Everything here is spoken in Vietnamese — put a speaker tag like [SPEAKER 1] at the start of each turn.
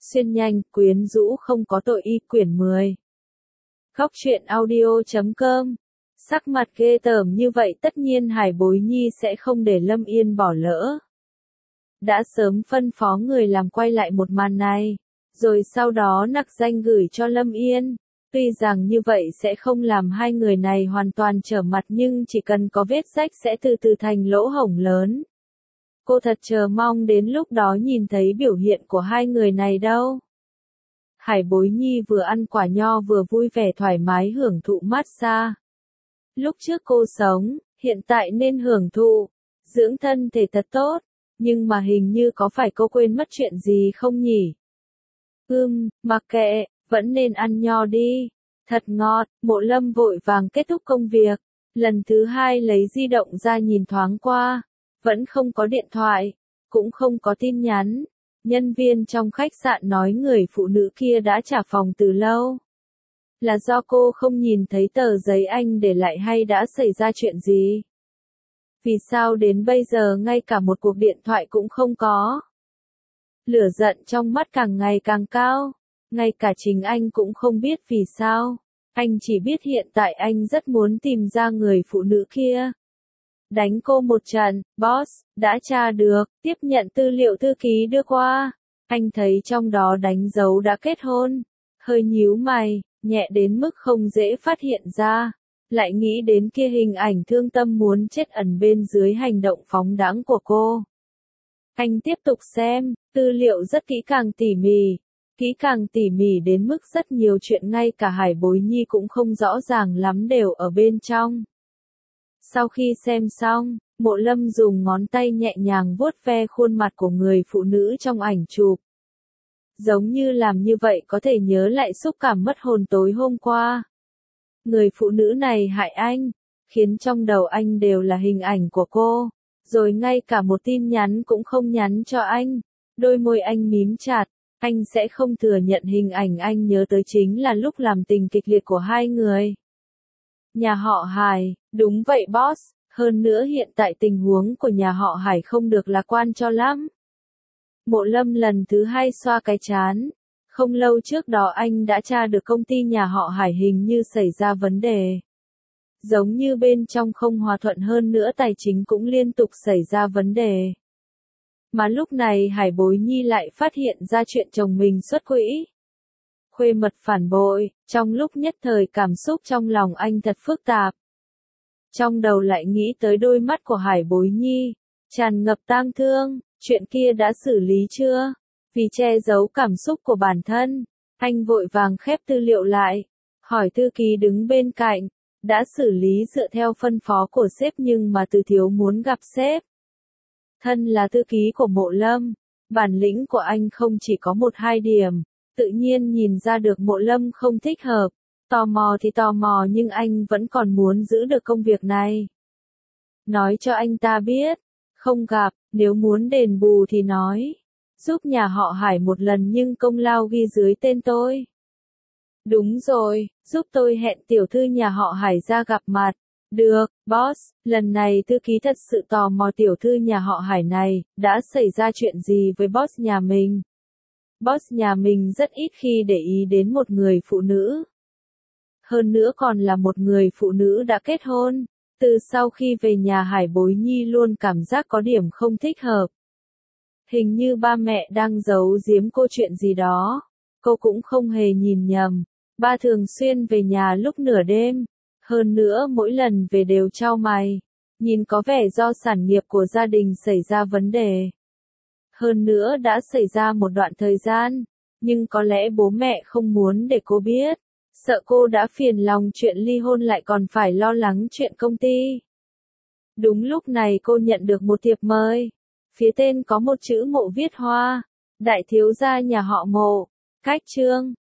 [SPEAKER 1] xuyên nhanh, quyến rũ không có tội y quyển 10. Góc truyện audio.com. Sắc mặt ghê tởm như vậy tất nhiên Hải Bối Nhi sẽ không để Lâm Yên bỏ lỡ. Đã sớm phân phó người làm quay lại một màn này, rồi sau đó nặc danh gửi cho Lâm Yên. Tuy rằng như vậy sẽ không làm hai người này hoàn toàn trở mặt nhưng chỉ cần có vết rách sẽ từ từ thành lỗ hổng lớn. Cô thật chờ mong đến lúc đó nhìn thấy biểu hiện của hai người này đâu. Hải Bối Nhi vừa ăn quả nho vừa vui vẻ thoải mái hưởng thụ massage. Lúc trước cô sống, hiện tại nên hưởng thụ, dưỡng thân thể thật tốt, nhưng mà hình như có phải cô quên mất chuyện gì không nhỉ? Mặc kệ, vẫn nên ăn nho đi, thật ngọt. Mộ Lâm vội vàng kết thúc công việc, lần thứ hai lấy di động ra nhìn thoáng qua, vẫn không có điện thoại, cũng không có tin nhắn. Nhân viên trong khách sạn nói người phụ nữ kia đã trả phòng từ lâu. Là do cô không nhìn thấy tờ giấy anh để lại hay đã xảy ra chuyện gì? Vì sao đến bây giờ ngay cả một cuộc điện thoại cũng không có? Lửa giận trong mắt càng ngày càng cao, ngay cả chính anh cũng không biết vì sao. Anh chỉ biết hiện tại anh rất muốn tìm ra người phụ nữ kia. Đánh cô một trận, boss, đã tra được, tiếp nhận tư liệu thư ký đưa qua. Anh thấy trong đó đánh dấu đã kết hôn. Hơi nhíu mày, nhẹ đến mức không dễ phát hiện ra. Lại nghĩ đến kia hình ảnh thương tâm muốn chết ẩn bên dưới hành động phóng đãng của cô. Anh tiếp tục xem, tư liệu rất kỹ càng tỉ mỉ đến mức rất nhiều chuyện ngay cả Hải Bối Nhi cũng không rõ ràng lắm đều ở bên trong. Sau khi xem xong, Mộ Lâm dùng ngón tay nhẹ nhàng vuốt ve khuôn mặt của người phụ nữ trong ảnh chụp. Giống như làm như vậy có thể nhớ lại xúc cảm mất hồn tối hôm qua. Người phụ nữ này hại anh, khiến trong đầu anh đều là hình ảnh của cô, rồi ngay cả một tin nhắn cũng không nhắn cho anh. Đôi môi anh mím chặt, anh sẽ không thừa nhận hình ảnh anh nhớ tới chính là lúc làm tình kịch liệt của hai người. Nhà họ Hải, đúng vậy boss, hơn nữa hiện tại tình huống của nhà họ Hải không được lạc quan cho lắm. Mộ Lâm lần thứ hai xoa cái trán. Không lâu trước đó anh đã tra được công ty nhà họ Hải hình như xảy ra vấn đề. Giống như bên trong không hòa thuận, hơn nữa tài chính cũng liên tục xảy ra vấn đề. Mà lúc này Hải Bối Nhi lại phát hiện ra chuyện chồng mình xuất quỹ. Khuê mật phản bội, trong lúc nhất thời cảm xúc trong lòng anh thật phức tạp. Trong đầu lại nghĩ tới đôi mắt của Hải Bối Nhi, tràn ngập tang thương, chuyện kia đã xử lý chưa? Vì che giấu cảm xúc của bản thân, anh vội vàng khép tư liệu lại, hỏi thư ký đứng bên cạnh, đã xử lý dựa theo phân phó của sếp nhưng mà Từ Thiếu muốn gặp sếp. Thân là thư ký của Mộ Lâm, bản lĩnh của anh không chỉ có 1-2 điểm, tự nhiên nhìn ra được Mộ Lâm không thích hợp, tò mò thì tò mò nhưng anh vẫn còn muốn giữ được công việc này. Nói cho anh ta biết, không gặp, nếu muốn đền bù thì nói. Giúp nhà họ Hải một lần nhưng công lao ghi dưới tên tôi. Đúng rồi, giúp tôi hẹn tiểu thư nhà họ Hải ra gặp mặt. Được, boss, lần này thư ký thật sự tò mò tiểu thư nhà họ Hải này, đã xảy ra chuyện gì với boss nhà mình? Boss nhà mình rất ít khi để ý đến một người phụ nữ. Hơn nữa còn là một người phụ nữ đã kết hôn. Từ sau khi về nhà Hải Bối Nhi luôn cảm giác có điểm không thích hợp. Hình như ba mẹ đang giấu giếm cô chuyện gì đó. Cô cũng không hề nhìn nhầm. Ba thường xuyên về nhà lúc nửa đêm. Hơn nữa mỗi lần về đều chau mày. Nhìn có vẻ do sản nghiệp của gia đình xảy ra vấn đề. Hơn nữa đã xảy ra một đoạn thời gian. Nhưng có lẽ bố mẹ không muốn để cô biết. Sợ cô đã phiền lòng chuyện ly hôn lại còn phải lo lắng chuyện công ty. Đúng lúc này cô nhận được một thiệp mời. Phía tên có một chữ Mộ viết hoa. Đại thiếu gia nhà họ Mộ. Cách chương.